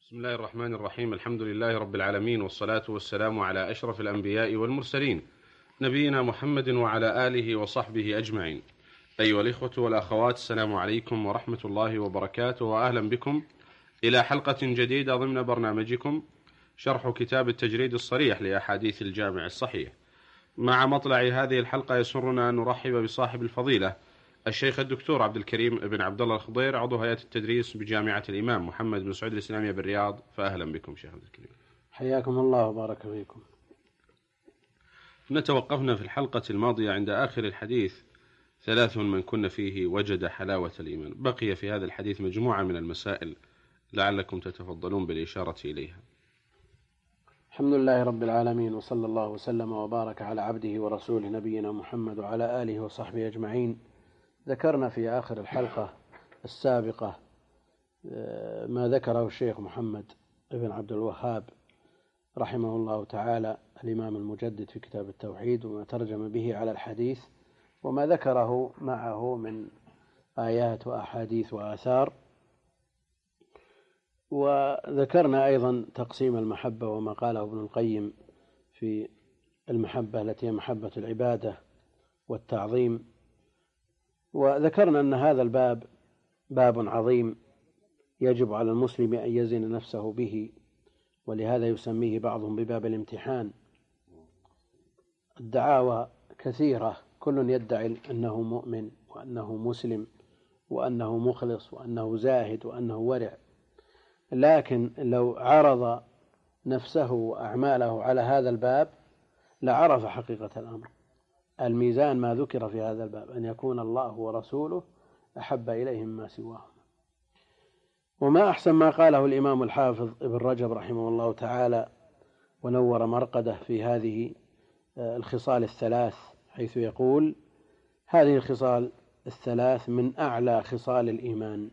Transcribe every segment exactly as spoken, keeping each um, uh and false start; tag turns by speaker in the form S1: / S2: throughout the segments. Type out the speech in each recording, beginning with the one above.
S1: بسم الله الرحمن الرحيم. الحمد لله رب العالمين، والصلاة والسلام على أشرف الأنبياء والمرسلين، نبينا محمد وعلى آله وصحبه أجمعين. أيها الإخوة والأخوات، السلام عليكم ورحمة الله وبركاته، وأهلا بكم إلى حلقة جديدة ضمن برنامجكم شرح كتاب التجريد الصريح لأحاديث الجامع الصحيح. مع مطلع هذه الحلقة يسرنا أن نرحب بصاحب الفضيلة الشيخ الدكتور عبد الكريم بن عبد الله الخضير، عضو هيئة التدريس بجامعة الإمام محمد بن سعود الإسلامية بالرياض. فأهلا بكم شيخ عبد الكريم.
S2: حياكم الله وبارك فيكم.
S1: نتوقفنا في الحلقة الماضية عند آخر الحديث: ثلاث من كن فيه وجد حلاوة الإيمان. بقي في هذا الحديث مجموعة من المسائل لعلكم تتفضلون بالإشارة إليها.
S2: الحمد لله رب العالمين، وصلى الله وسلم وبارك على عبده ورسوله نبينا محمد وعلى آله وصحبه أجمعين. ذكرنا في آخر الحلقة السابقة ما ذكره الشيخ محمد بن عبد الوهاب رحمه الله تعالى الإمام المجدد في كتاب التوحيد، وما ترجم به على الحديث، وما ذكره معه من آيات وأحاديث وآثار. وذكرنا أيضا تقسيم المحبة وما قاله ابن القيم في المحبة التي هي محبة العبادة والتعظيم. وذكرنا أن هذا الباب باب عظيم يجب على المسلم أن يزن نفسه به، ولهذا يسميه بعضهم بباب الامتحان. الدعاوى كثيرة، كل يدعي أنه مؤمن وأنه مسلم وأنه مخلص وأنه زاهد وأنه ورع، لكن لو عرض نفسه وأعماله على هذا الباب لعرف حقيقة الأمر. الميزان ما ذكر في هذا الباب أن يكون الله ورسوله أحب إليهم ما سواهم. وما أحسن ما قاله الإمام الحافظ ابن رجب رحمه الله تعالى ونور مرقده في هذه الخصال الثلاث، حيث يقول: هذه الخصال الثلاث من أعلى خصال الإيمان،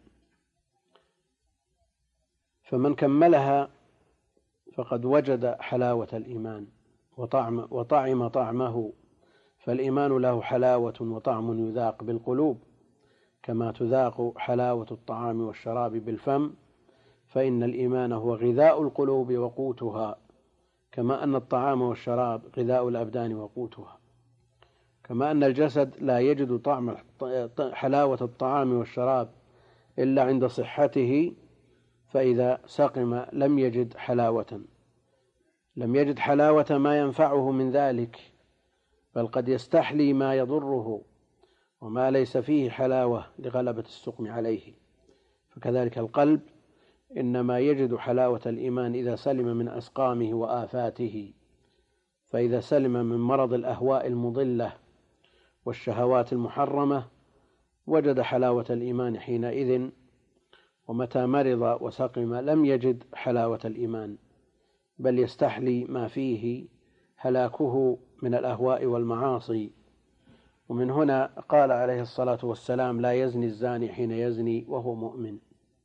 S2: فمن كملها فقد وجد حلاوة الإيمان وطعم, وطعم طعمه. فالإيمان له حلاوة وطعم يذاق بالقلوب، كما تذاق حلاوة الطعام والشراب بالفم، فإن الإيمان هو غذاء القلوب وقوتها، كما أن الطعام والشراب غذاء الأبدان وقوتها. كما أن الجسد لا يجد طعم حلاوة الطعام والشراب إلا عند صحته، فإذا سقم لم يجد حلاوة لم يجد حلاوة ما ينفعه من ذلك، بل قد يستحلي ما يضره وما ليس فيه حلاوة لغلبة السقم عليه. فكذلك القلب إنما يجد حلاوة الإيمان إذا سلم من أسقامه وآفاته، فإذا سلم من مرض الأهواء المضلة والشهوات المحرمة وجد حلاوة الإيمان حينئذ. ومتى مرض وسقم لم يجد حلاوة الإيمان، بل يستحلي ما فيه هلاكه من الأهواء والمعاصي. ومن هنا قال عليه الصلاة والسلام: لا يزني الزاني حين يزني وهو مؤمن،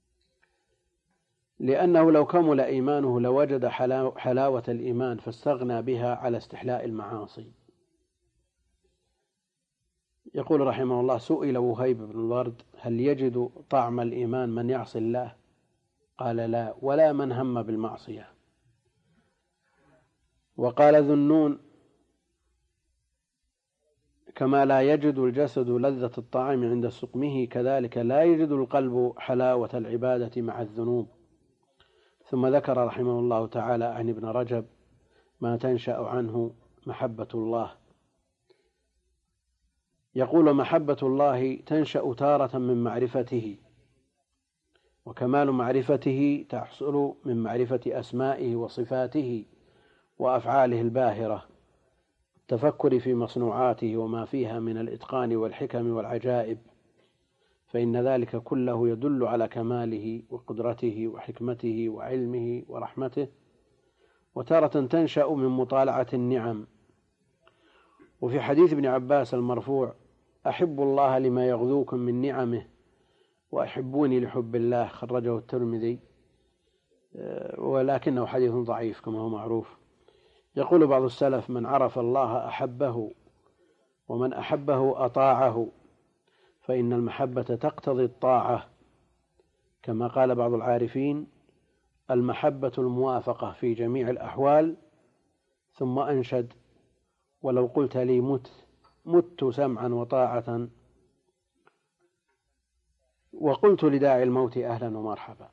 S2: لأنه لو كمل إيمانه لوجد حلاوة الإيمان فاستغنى بها على استحلاء المعاصي. يقول رحمه الله: سئل وهيب بن الورد: هل يجد طعم الإيمان من يعصي الله؟ قال: لا، ولا من هم بالمعصية. وقال ذو النون: كما لا يجد الجسد لذة الطعام عند سقمه، كذلك لا يجد القلب حلاوة العبادة مع الذنوب. ثم ذكر رحمه الله تعالى عن ابن رجب ما تنشأ عنه محبة الله. يقول: محبة الله تنشأ تارة من معرفته، وكمال معرفته تحصل من معرفة أسمائه وصفاته وأفعاله الباهرة، التفكر في مصنوعاته وما فيها من الإتقان والحكم والعجائب، فإن ذلك كله يدل على كماله وقدرته وحكمته وعلمه ورحمته. وتارة تنشأ من مطالعة النعم. وفي حديث ابن عباس المرفوع: أحب الله لما يغذوكم من نعمه وأحبوني لحب الله، خرجه الترمذي، ولكنه حديث ضعيف كما هو معروف. يقول بعض السلف: من عرف الله أحبه، ومن أحبه أطاعه، فإن المحبة تقتضي الطاعة، كما قال بعض العارفين: المحبة الموافقة في جميع الأحوال، ثم أنشد: ولو قلت لي مت مت سمعا وطاعة، وقلت لداعي الموت أهلا ومرحبا.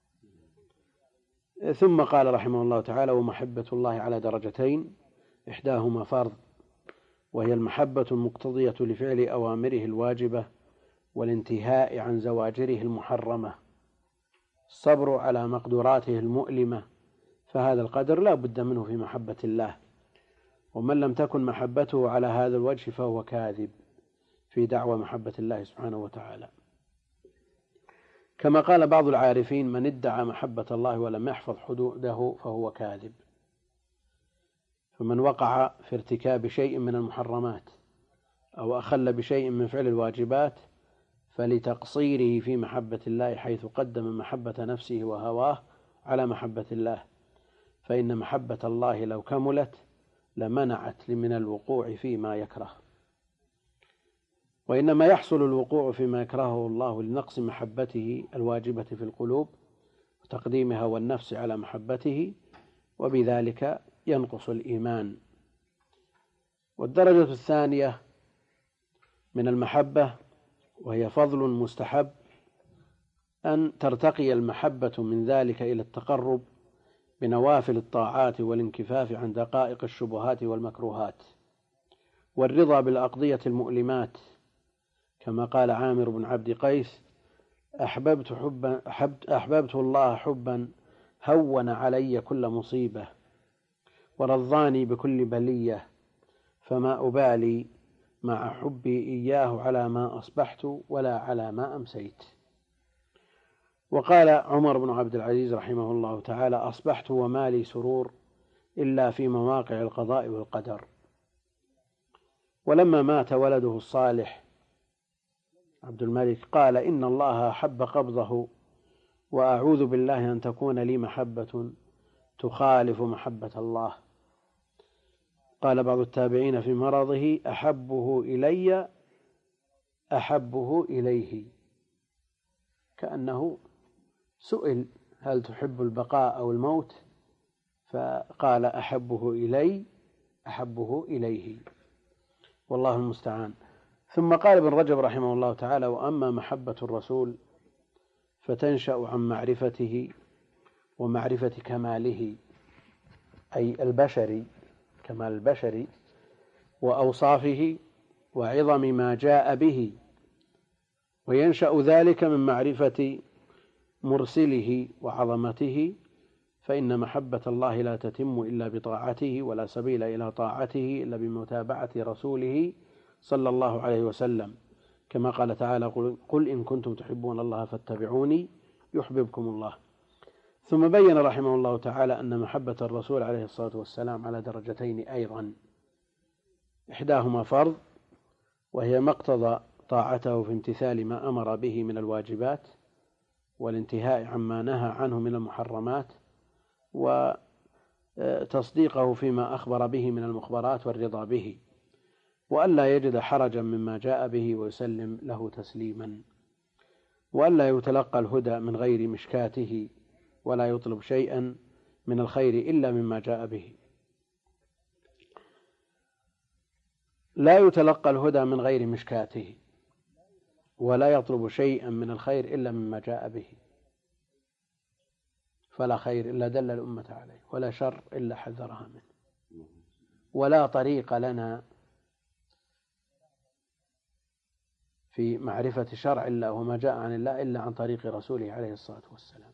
S2: ثم قال رحمه الله تعالى: ومحبة الله على درجتين، إحداهما فرض، وهي المحبة المقتضية لفعل أوامره الواجبة والانتهاء عن زواجره المحرمة، الصبر على مقدوراته المؤلمة، فهذا القدر لا بد منه في محبة الله، ومن لم تكن محبته على هذا الوجه فهو كاذب في دعوى محبة الله سبحانه وتعالى. كما قال بعض العارفين: من ادعى محبة الله ولم يحفظ حدوده فهو كاذب. فمن وقع في ارتكاب شيء من المحرمات أو أخل بشيء من فعل الواجبات فلتقصيره في محبة الله، حيث قدم محبة نفسه وهواه على محبة الله، فإن محبة الله لو كملت لمنعت من الوقوع فيما يكره، وإنما يحصل الوقوع فيما يكرهه الله لنقص محبته الواجبة في القلوب وتقديمها والنفس على محبته، وبذلك ينقص الإيمان. والدرجة الثانية من المحبة، وهي فضل مستحب، أن ترتقي المحبة من ذلك إلى التقرب بنوافل الطاعات والانكفاف عن دقائق الشبهات والمكروهات والرضا بالأقضية المؤلمات، كما قال عامر بن عبد قيس: أحببت, حبا أحببت, أحببت الله حبا هون علي كل مصيبة ورضاني بكل بلية، فما أبالي مع حبي إياه على ما أصبحت ولا على ما أمسيت. وقال عمر بن عبد العزيز رحمه الله تعالى: أصبحت وما لي سرور إلا في مواقع القضاء والقدر. ولما مات ولده الصالح عبد الملك قال: إن الله حب قبضه، وأعوذ بالله أن تكون لي محبة تخالف محبة الله. قال بعض التابعين في مرضه: أحبه إلي أحبه إليه، كأنه سئل: هل تحب البقاء أو الموت؟ فقال: أحبه إلي أحبه إليه، والله المستعان. ثم قال ابن رجب رحمه الله تعالى: وأما محبة الرسول فتنشأ عن معرفته ومعرفة كماله، أي البشري، كمال البشري، وأوصافه وعظم ما جاء به، وينشأ ذلك من معرفة مرسله وعظمته، فإن محبة الله لا تتم إلا بطاعته، ولا سبيل إلى طاعته إلا بمتابعة رسوله صلى الله عليه وسلم، كما قال تعالى: قل إن كنتم تحبون الله فاتبعوني يحببكم الله. ثم بين رحمه الله تعالى أن محبة الرسول عليه الصلاة والسلام على درجتين أيضا، إحداهما فرض، وهي ما اقتضى طاعته في امتثال ما أمر به من الواجبات والانتهاء عما نهى عنه من المحرمات، وتصديقه فيما أخبر به من المخبرات والرضا به، وألا يجد حرجا مما جاء به ويسلم له تسليما، وألا يتلقى الهدى من غير مشكاته، ولا يطلب شيئا من الخير إلا مما جاء به. لا يتلقى الهدى من غير مشكاته، ولا يطلب شيئا من الخير إلا مما جاء به، فلا خير إلا دل الأمة عليه، ولا شر إلا حذرها منه، ولا طريق لنا في معرفة شرع الله وما جاء عن الله إلا عن طريق رسوله عليه الصلاة والسلام.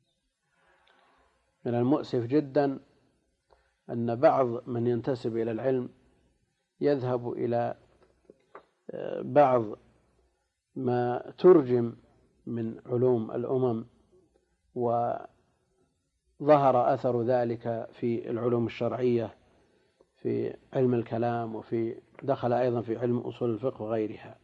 S2: من المؤسف جدا أن بعض من ينتسب إلى العلم يذهب إلى بعض ما ترجم من علوم الأمم، وظهر أثر ذلك في العلوم الشرعية، في علم الكلام، وفي دخل أيضا في علم أصول الفقه وغيرها.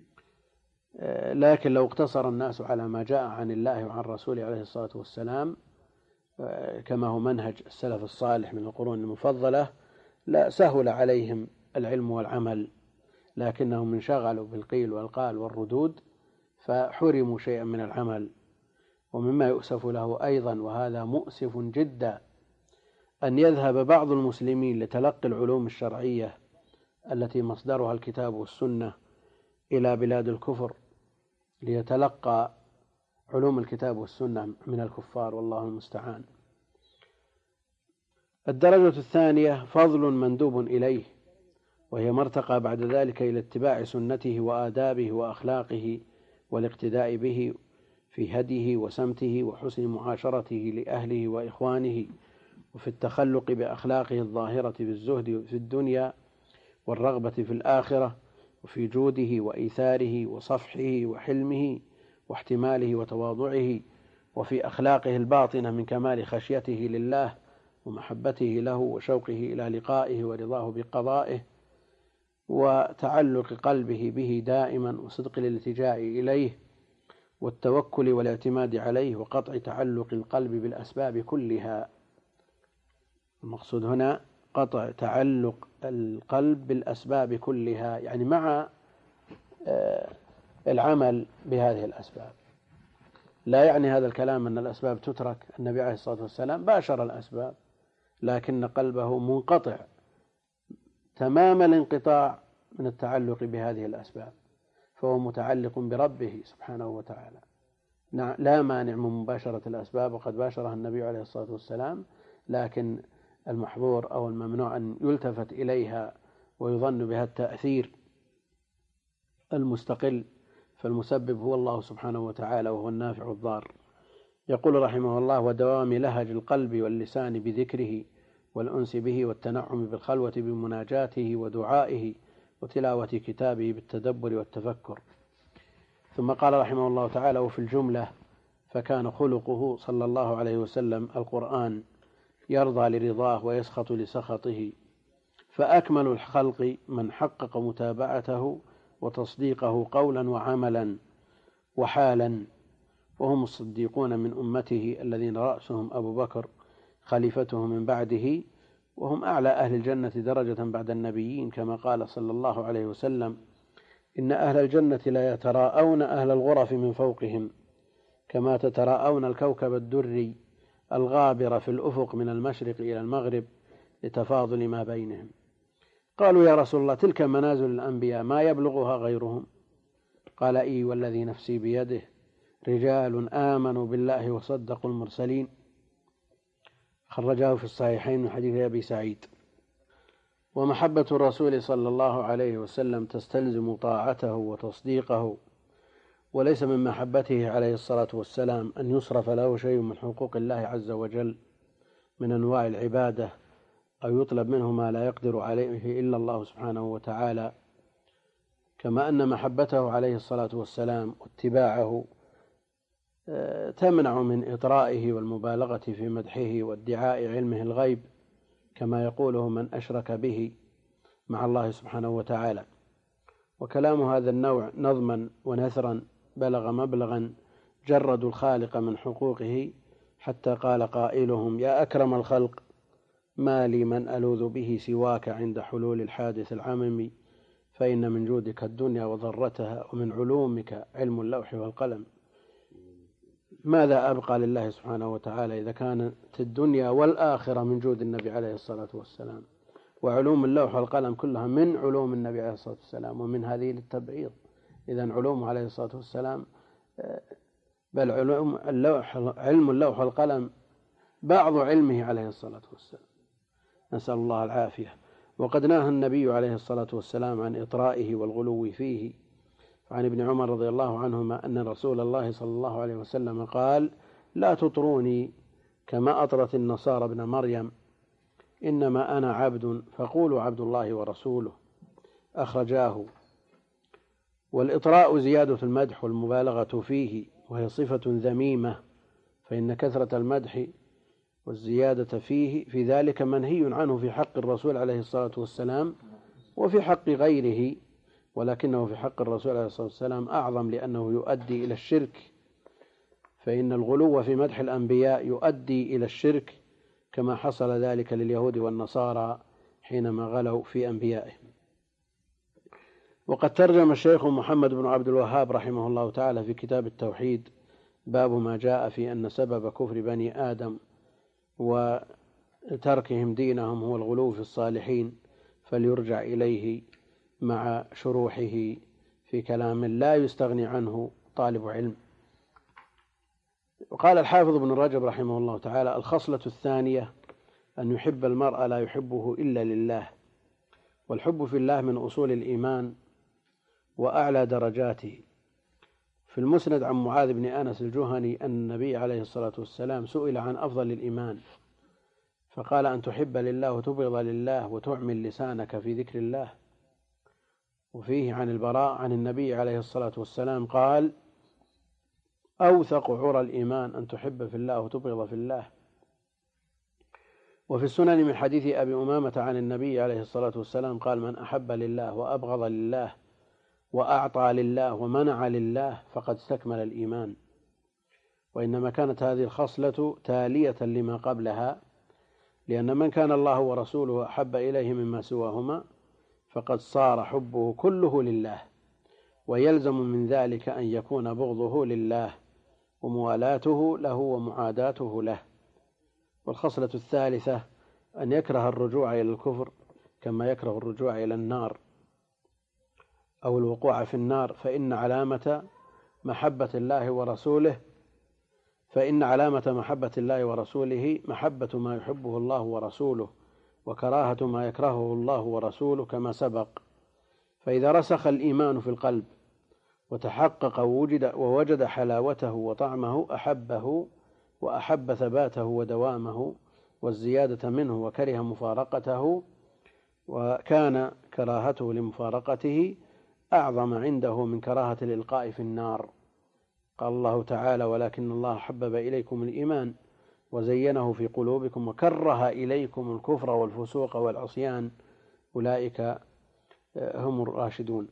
S2: لكن لو اقتصر الناس على ما جاء عن الله وعن رسوله عليه الصلاة والسلام كما هو منهج السلف الصالح من القرون المفضلة، لا سهل عليهم العلم والعمل، لكنهم انشغلوا بالقيل والقال والردود فحرموا شيئا من العمل. ومما يؤسف له أيضا، وهذا مؤسف جدا، أن يذهب بعض المسلمين لتلقي العلوم الشرعية التي مصدرها الكتاب والسنة إلى بلاد الكفر ليتلقى علوم الكتاب والسنة من الكفار، والله المستعان. الدرجة الثانية فضل مندوب إليه، وهي مرتقى بعد ذلك إلى اتباع سنته وآدابه وأخلاقه والاقتداء به في هديه وسمته وحسن معاشرته لأهله وإخوانه، وفي التخلق بأخلاقه الظاهرة بالزهد في الدنيا والرغبة في الآخرة، وفي جوده وإيثاره وصفحه وحلمه واحتماله وتواضعه، وفي أخلاقه الباطنة من كمال خشيته لله ومحبته له وشوقه إلى لقائه ورضاه بقضائه، وتعلق قلبه به دائما، وصدق الالتجاء إليه والتوكل والاعتماد عليه، وقطع تعلق القلب بالأسباب كلها. المقصود هنا قطع تعلق القلب بالأسباب كلها، يعني مع العمل بهذه الأسباب. لا يعني هذا الكلام أن الأسباب تترك، النبي عليه الصلاة والسلام باشر الأسباب، لكن قلبه منقطع تمام الانقطاع من التعلق بهذه الأسباب، فهو متعلق بربه سبحانه وتعالى. لا مانع من مباشرة الأسباب، وقد باشرها النبي عليه الصلاة والسلام، لكن المحظور أو الممنوع أن يلتفت إليها ويظن بها التأثير المستقل، فالمسبب هو الله سبحانه وتعالى، وهو النافع الضار. يقول رحمه الله: ودوام لهج القلب واللسان بذكره والأنس به، والتنعم بالخلوة بمناجاته ودعائه، وتلاوة كتابه بالتدبر والتفكر. ثم قال رحمه الله تعالى: وفي الجملة فكان خلقه صلى الله عليه وسلم القرآن، يرضى لرضاه ويسخط لسخطه، فأكمل الخلق من حقق متابعته وتصديقه قولا وعملا وحالا، وهم الصديقون من أمته الذين رأسهم أبو بكر خليفته من بعده، وهم أعلى أهل الجنة درجة بعد النبيين، كما قال صلى الله عليه وسلم: إن أهل الجنة لا يتراءون أهل الغرف من فوقهم، كما تتراءون الكوكب الدري الغابر في الأفق من المشرق إلى المغرب، لتفاضل ما بينهم. قالوا: يا رسول الله، تلك منازل الأنبياء ما يبلغها غيرهم؟ قال: إي والذي نفسي بيده، رجال آمنوا بالله وصدقوا المرسلين. خرجه في الصحيحين من حديث أبي سعيد. ومحبة الرسول صلى الله عليه وسلم تستلزم طاعته وتصديقه، وليس من محبته عليه الصلاة والسلام أن يصرف له شيء من حقوق الله عز وجل من أنواع العبادة، أو يطلب منه ما لا يقدر عليه إلا الله سبحانه وتعالى، كما أن محبته عليه الصلاة والسلام واتباعه تمنع من إطرائه والمبالغة في مدحه وادعاء علمه الغيب، كما يقوله من أشرك به مع الله سبحانه وتعالى. وكلام هذا النوع نظما ونثرا بلغ مبلغا جردوا الخالق من حقوقه، حتى قال قائلهم: يا أكرم الخلق، ما لي من ألوذ به سواك عند حلول الحادث العمم، فإن من جودك الدنيا وضرتها، ومن علومك علم اللوح والقلم. ماذا أبقى لله سبحانه وتعالى إذا كانت الدنيا والآخرة من جود النبي عليه الصلاة والسلام، وعلوم اللوح والقلم كلها من علوم النبي عليه الصلاة والسلام، ومن هذه للتبعيض. إذن علومه عليه الصلاة والسلام، بل علوم اللوح علم اللوح والقلم بعض علمه عليه الصلاة والسلام، نسأل الله العافية. وقد نهى النبي عليه الصلاة والسلام عن إطرائه والغلو فيه. عن ابن عمر رضي الله عنهما أن رسول الله صلى الله عليه وسلم قال: لا تطروني كما أطرت النصارى ابن مريم، إنما أنا عبد فقولوا عبد الله ورسوله. أخرجاه. والإطراء زيادة المدح والمبالغة فيه، وهي صفة ذميمة، فإن كثرة المدح والزيادة فيه في ذلك منهي عنه في حق الرسول عليه الصلاة والسلام وفي حق غيره، ولكنه في حق الرسول عليه الصلاة والسلام أعظم، لأنه يؤدي إلى الشرك، فإن الغلو في مدح الأنبياء يؤدي إلى الشرك، كما حصل ذلك لليهود والنصارى حينما غلوا في أنبيائهم. وقد ترجم الشيخ محمد بن عبد الوهاب رحمه الله تعالى في كتاب التوحيد باب ما جاء في أن سبب كفر بني آدم وتركهم دينهم هو الغلو في الصالحين، فليرجع إليه مع شروحه في كلام لا يستغني عنه طالب علم. وقال الحافظ ابن رجب رحمه الله تعالى: الخصلة الثانية أن يحب المرء لا يحبه إلا لله، والحب في الله من أصول الإيمان وأعلى درجاته. في المسند عن معاذ بن أنس الجهني أن النبي عليه الصلاة والسلام سئل عن أفضل الإيمان فقال: أن تحب لله وتبغض لله وتعمل لسانك في ذكر الله. وفيه عن البراء عن النبي عليه الصلاة والسلام قال: أوثق عرى الإيمان أن تحب في الله وتبغض في الله. وفي السنن من حديث أبي أمامة عن النبي عليه الصلاة والسلام قال: من أحب لله وأبغض لله وأعطى لله ومنع لله فقد استكمل الإيمان. وإنما كانت هذه الخصلة تالية لما قبلها، لأن من كان الله ورسوله أحب إليه مما سواهما فقد صار حبه كله لله، ويلزم من ذلك أن يكون بغضه لله وموالاته له ومعاداته له. والخصلة الثالثة أن يكره الرجوع إلى الكفر كما يكره الرجوع إلى النار أو الوقوع في النار، فإن علامة محبة الله ورسوله فإن علامة محبة الله ورسوله محبة ما يحبه الله ورسوله وكراهة ما يكرهه الله ورسوله كما سبق. فإذا رسخ الإيمان في القلب وتحقق ووجد ووجد حلاوته وطعمه أحبه وأحب ثباته ودوامه والزيادة منه وكره مفارقته، وكان كراهته لمفارقته أعظم عنده من كراهة الإلقاء في النار. قال الله تعالى: ولكن الله حبب إليكم الإيمان وزينه في قلوبكم وكره إليكم الكفر والفسوق والعصيان أولئك هم الراشدون.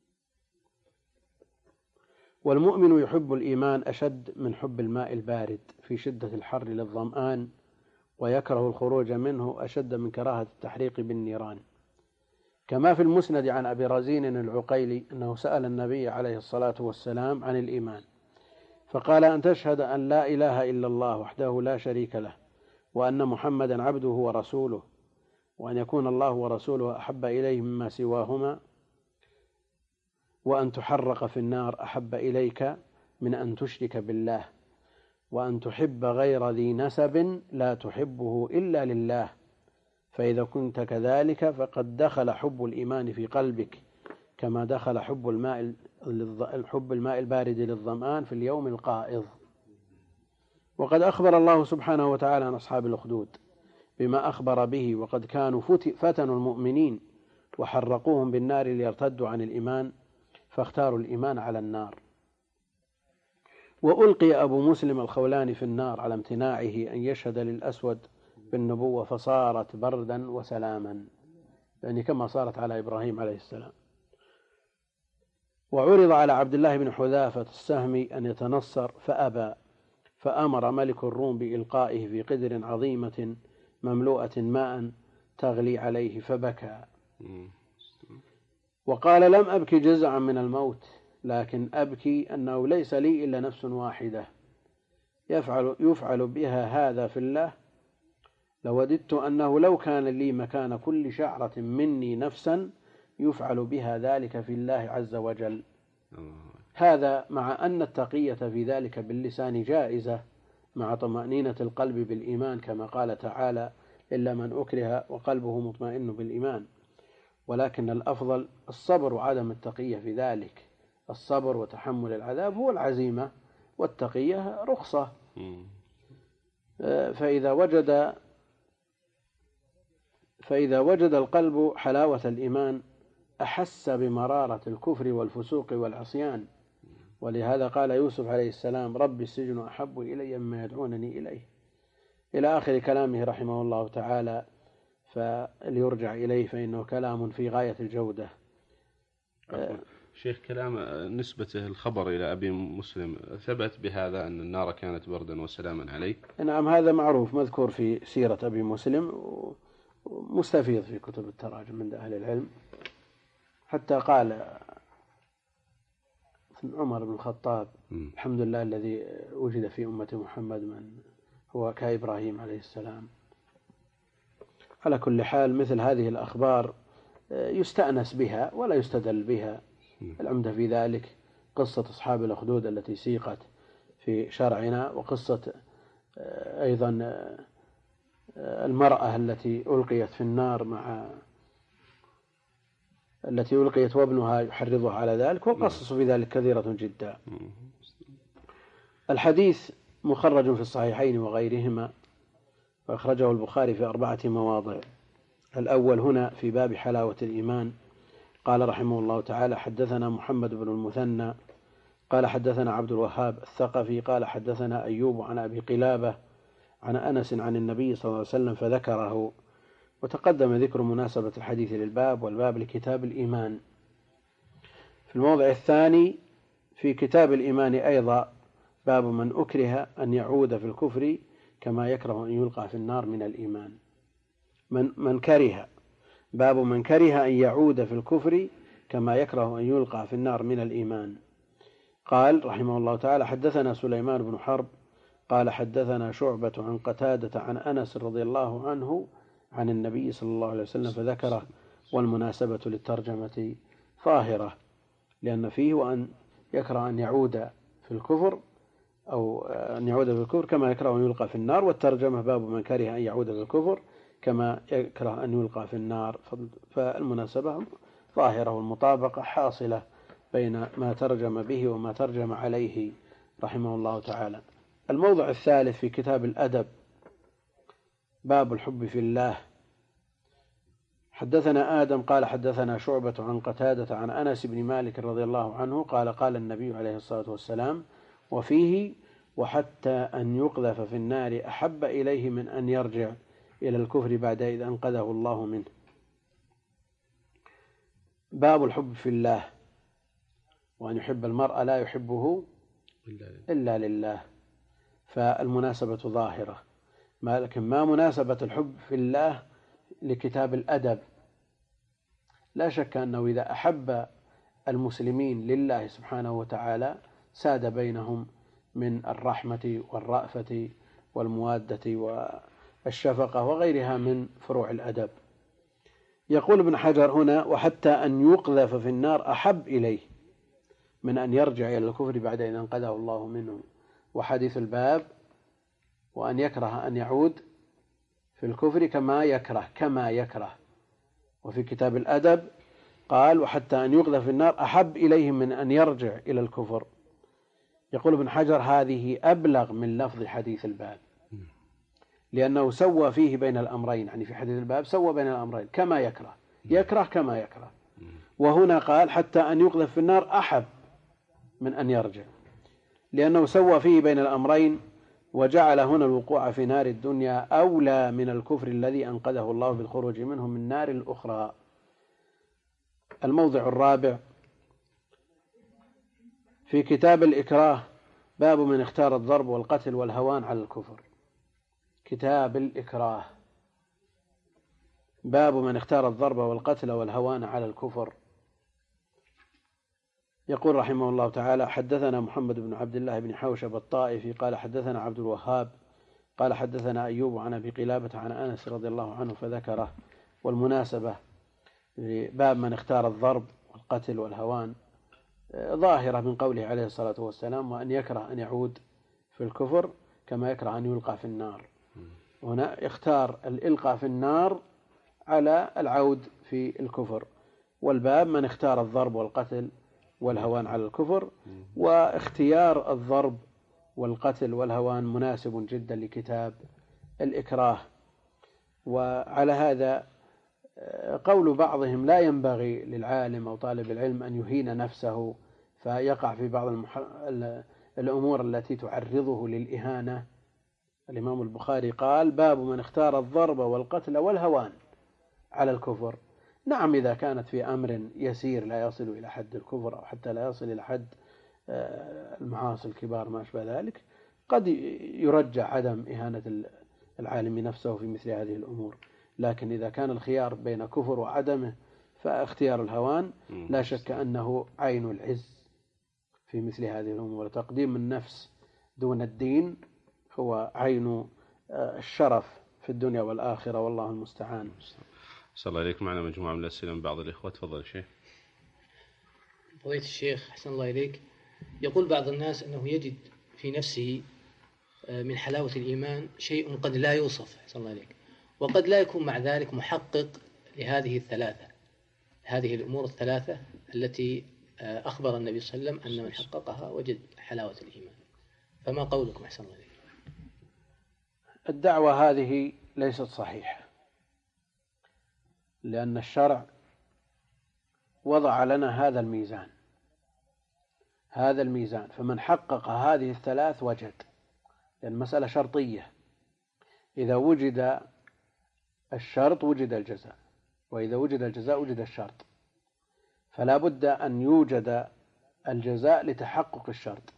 S2: والمؤمن يحب الإيمان أشد من حب الماء البارد في شدة الحر للظمآن، ويكره الخروج منه أشد من كراهة التحريق بالنيران. كما في المسند عن أبي رزين العقيلي أنه سأل النبي عليه الصلاة والسلام عن الإيمان فقال: أن تشهد أن لا إله إلا الله وحده لا شريك له وأن محمدا عبده ورسوله، وأن يكون الله ورسوله أحب إليه مما سواهما، وأن تحرق في النار أحب إليك من أن تشرك بالله، وأن تحب غير ذي نسب لا تحبه إلا لله، فإذا كنت كذلك فقد دخل حب الإيمان في قلبك كما دخل حب الماء حب الماء البارد للظمآن في اليوم القائض. وقد أخبر الله سبحانه وتعالى عن أصحاب الأخدود بما أخبر به، وقد كانوا فتنوا المؤمنين وحرقوهم بالنار ليرتدوا عن الإيمان فاختاروا الإيمان على النار. وألقي أبو مسلم الخولاني في النار على امتناعه أن يشهد للأسود بالنبوة فصارت بردا وسلاما، يعني كما صارت على إبراهيم عليه السلام. وعرض على عبد الله بن حذافة السهمي أن يتنصر فأبى، فأمر ملك الروم بإلقائه في قدر عظيمة مملوءة ماء تغلي عليه فبكى وقال: لم أبكي جزعا من الموت، لكن أبكي أنه ليس لي إلا نفس واحدة يفعل, يفعل بها هذا في الله، لوددت أنه لو كان لي مكان كل شعرة مني نفسا يفعل بها ذلك في الله عز وجل. هذا مع أن التقية في ذلك باللسان جائزة مع طمأنينة القلب بالإيمان، كما قال تعالى: إلا من أكره وقلبه مطمئن بالإيمان. ولكن الأفضل الصبر وعدم التقية في ذلك. الصبر وتحمل العذاب هو العزيمة، والتقية رخصة. فإذا وجد فإذا وجد القلب حلاوة الإيمان أحس بمرارة الكفر والفسوق والعصيان. ولهذا قال يوسف عليه السلام: رب السجن أحب إلي مما يدعونني إليه، إلى آخر كلامه رحمه الله تعالى. فليرجع إليه فإنه كلام في غاية الجودة.
S1: شيخ، كلام نسبته الخبر إلى أبي مسلم ثبت بهذا أن النار كانت بردا وسلاما عليه؟
S2: نعم، هذا معروف مذكور في سيرة أبي مسلم ومستفيض في كتب التراجم عند أهل العلم، حتى قال عمر بن الخطاب.
S1: م.
S2: الحمد لله الذي وجد في أمة محمد من هو كإبراهيم عليه السلام. على كل حال مثل هذه الأخبار يستأنس بها ولا يستدل بها. العمدة في ذلك قصة أصحاب الأخدود التي سيقت في شرعنا، وقصة أيضا المرأة التي ألقيت في النار مع التي ألقيت وابنها يحرضها على ذلك، وقصص في ذلك كثيرة جدا. الحديث مخرج في الصحيحين وغيرهما، وأخرجه البخاري في أربعة مواضع. الأول هنا في باب حلاوة الإيمان. قال رحمه الله تعالى: حدثنا محمد بن المثنى قال حدثنا عبد الوهاب الثقفي قال حدثنا أيوب عن أبي قلابة عن أنس عن النبي صلى الله عليه وسلم فذكره. وتقدم ذكر مناسبة الحديث للباب، والباب لكتاب الإيمان. في الموضع الثاني في كتاب الإيمان أيضا باب من أكره أن يعود في الكفر كما يكره أن يلقى في النار من الإيمان. من, من كره باب من كره أن يعود في الكفر كما يكره أن يلقى في النار من الإيمان. قال رحمه الله تعالى: حدثنا سليمان بن حرب قال حدثنا شعبة عن قتادة عن أنس رضي الله عنه عن النبي صلى الله عليه وسلم فذكره. والمناسبة للترجمة ظاهرة، لأن فيه وأن يكره أن يعود في الكفر أو أن يعود في الكفر كما يكره أن يلقى في النار، والترجمة باب من كره أن يعود في الكفر كما يكره أن يلقى في النار. فالمناسبة ظاهرة والمطابقة حاصلة بين ما ترجم به وما ترجم عليه رحمه الله تعالى. الموضع الثالث في كتاب الأدب باب الحب في الله. حدثنا آدم قال حدثنا شعبة عن قتادة عن أنس بن مالك رضي الله عنه قال قال النبي عليه الصلاة والسلام: وفيه: وحتى أن يقذف في النار أحب إليه من أن يرجع إلى الكفر بعد إذ أنقذه الله منه. باب الحب في الله، وأن يحب المرء لا يحبه إلا لله. فالمناسبة ظاهرة، لكن ما مناسبة الحب في الله لكتاب الأدب؟ لا شك أنه إذا أحب المسلمين لله سبحانه وتعالى ساد بينهم من الرحمة والرأفة والموادة والشفقة وغيرها من فروع الأدب. يقول ابن حجر هنا: وحتى أن يقذف في النار أحب إليه من أن يرجع إلى الكفر بعد أن أنقذه الله منه. وحديث الباب: وأن يكره أن يعود في الكفر كما يكره كما يكره وفي كتاب الأدب قال: وحتى أن يقذف في النار أحب إليه من أن يرجع إلى الكفر. يقول ابن حجر: هذه أبلغ من لفظ حديث الباب، لأنه سوى فيه بين الأمرين، يعني في حديث الباب سوى بين الأمرين كما يكره يكره كما يكره، وهنا قال حتى أن يقذف في النار أحب من أن يرجع، لأنه سوى فيه بين الأمرين وجعل هنا الوقوع في نار الدنيا أولى من الكفر الذي أنقذه الله بالخروج منه من نار الأخرى. الموضع الرابع في كتاب الإكراه باب من اختار الضرب والقتل والهوان على الكفر. كتاب الإكراه باب من اختار الضرب والقتل والهوان على الكفر. يقول رحمه الله تعالى: حدثنا محمد بن عبد الله بن حوشب الطائفي قال حدثنا عبد الوهاب قال حدثنا أيوب عن أبي قلابة عن أنس رضي الله عنه فذكره. والمناسبة باب من اختار الضرب والقتل والهوان ظاهرة من قوله عليه الصلاة والسلام: وأن يكره أن يعود في الكفر كما يكره أن يلقى في النار. هنا اختار الإلقاء في النار على العود في الكفر. والباب من اختار الضرب والقتل والهوان على الكفر. واختيار الضرب والقتل والهوان مناسب جدا لكتاب الإكراه. وعلى هذا قول بعضهم: لا ينبغي للعالم أو طالب العلم أن يهين نفسه فيقع في بعض المح... الأمور التي تعرضه للإهانة. الإمام البخاري قال: باب من اختار الضرب والقتل والهوان على الكفر. نعم، إذا كانت في أمر يسير لا يصل إلى حد الكفر أو حتى لا يصل إلى حد المعاصي الكبار ما أشبه ذلك قد يرجع عدم إهانة العالم نفسه في مثل هذه الأمور. لكن إذا كان الخيار بين كفر وعدمه فاختيار الهوان لا شك أنه عين العز. في مثل هذه الأمور. تقديم النفس دون الدين هو عين الشرف في الدنيا والآخرة، والله المستعان.
S1: صلى الله عليك. معنا مجموعة من الأسئلة من بعض الإخوة. تفضل شيخ.
S3: فضيلة الشيخ أحسن الله إليك، يقول بعض الناس أنه يجد في نفسه من حلاوة الإيمان شيء قد لا يوصف أحسن الله إليك، وقد لا يكون مع ذلك محقق لهذه الثلاثة، هذه الأمور الثلاثة التي أخبر النبي صلى الله عليه وسلم أن من حققها وجد حلاوة الإيمان، فما قولكم أحسن الله إليك؟
S2: الدعوة هذه ليست صحيحة، لأن الشرع وضع لنا هذا الميزان هذا الميزان فمن حقق هذه الثلاث وجد، لأن المسألة شرطية، إذا وجد الشرط وجد الجزاء، وإذا وجد الجزاء وجد الشرط، فلا بد أن يوجد الجزاء لتحقق الشرط.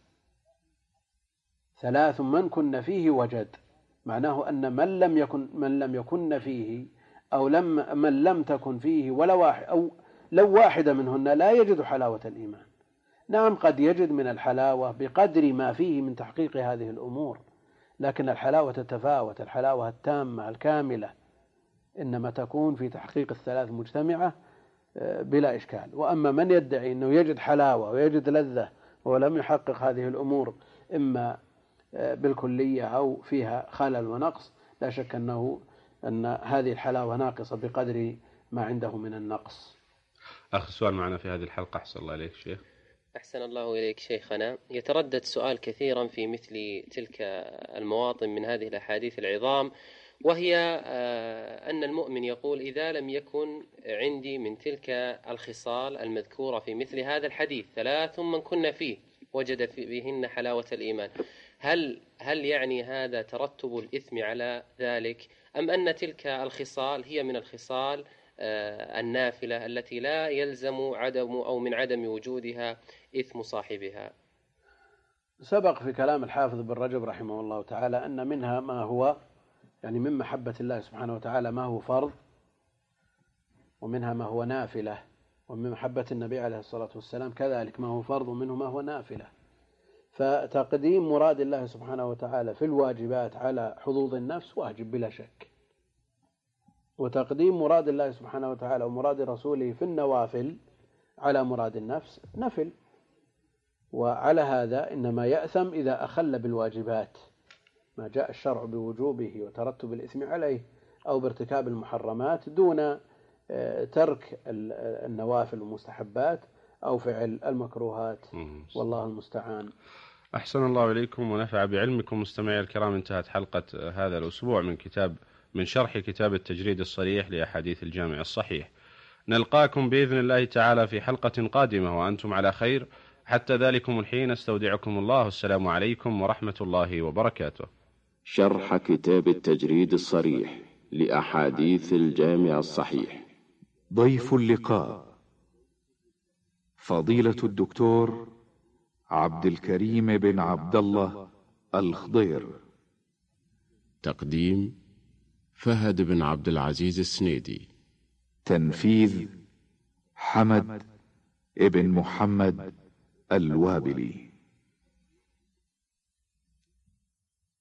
S2: ثلاث من كن فيه وجد، معناه أن من لم يكن من لم يكن فيه أو لم من لم تكن فيه ولا واحد أو لو واحدة منهن لا يجد حلاوة الإيمان. نعم قد يجد من الحلاوة بقدر ما فيه من تحقيق هذه الأمور، لكن الحلاوة تتفاوت، الحلاوة التامة الكاملة إنما تكون في تحقيق الثلاث مجتمعة بلا إشكال. وأما من يدعي أنه يجد حلاوة ويجد لذة ولم يحقق هذه الأمور إما بالكلية أو فيها خلل ونقص، لا شك أنه أن هذه الحلاوة ناقصة بقدر ما عنده من النقص.
S1: آخر سؤال معنا في هذه الحلقة. أحسن الله إليك شيخ.
S4: أحسن الله إليك شيخنا. يتردد سؤال كثيرا في مثل تلك المواطن من هذه الأحاديث العظام، وهي أن المؤمن يقول: إذا لم يكن عندي من تلك الخصال المذكورة في مثل هذا الحديث ثلاث من كن فيه وجد بهن حلاوة الإيمان، هل هل يعني هذا ترتب الإثم على ذلك، أم أن تلك الخصال هي من الخصال النافلة التي لا يلزم عدم أو من عدم وجودها إثم صاحبها؟
S2: سبق في كلام الحافظ بن رجب رحمه الله تعالى أن منها ما هو يعني من محبة الله سبحانه وتعالى ما هو فرض، ومنها ما هو نافلة، ومن محبة النبي عليه الصلاة والسلام كذلك ما هو فرض ومنه ما هو نافلة. فتقديم مراد الله سبحانه وتعالى في الواجبات على حظوظ النفس واجب بلا شك، وتقديم مراد الله سبحانه وتعالى ومراد رسوله في النوافل على مراد النفس نفل. وعلى هذا إنما يأثم إذا أخل بالواجبات ما جاء الشرع بوجوبه وترتب الإثم عليه، أو بارتكاب المحرمات دون ترك النوافل والمستحبات أو فعل المكروهات، والله المستعان.
S1: أحسن الله إليكم ونفع بعلمكم. مستمعي الكرام، انتهت حلقة هذا الأسبوع من كتاب من شرح كتاب التجريد الصريح لأحاديث الجامع الصحيح. نلقاكم بإذن الله تعالى في حلقة قادمة وأنتم على خير. حتى ذلكم الحين استودعكم الله. السلام عليكم ورحمة الله وبركاته.
S5: شرح كتاب التجريد الصريح لأحاديث الجامع الصحيح.
S6: ضيف اللقاء فضيلة الدكتور عبد الكريم بن عبد الله الخضير.
S5: تقديم فهد بن عبد العزيز السنيدي.
S6: تنفيذ حمد ابن محمد الوابلي.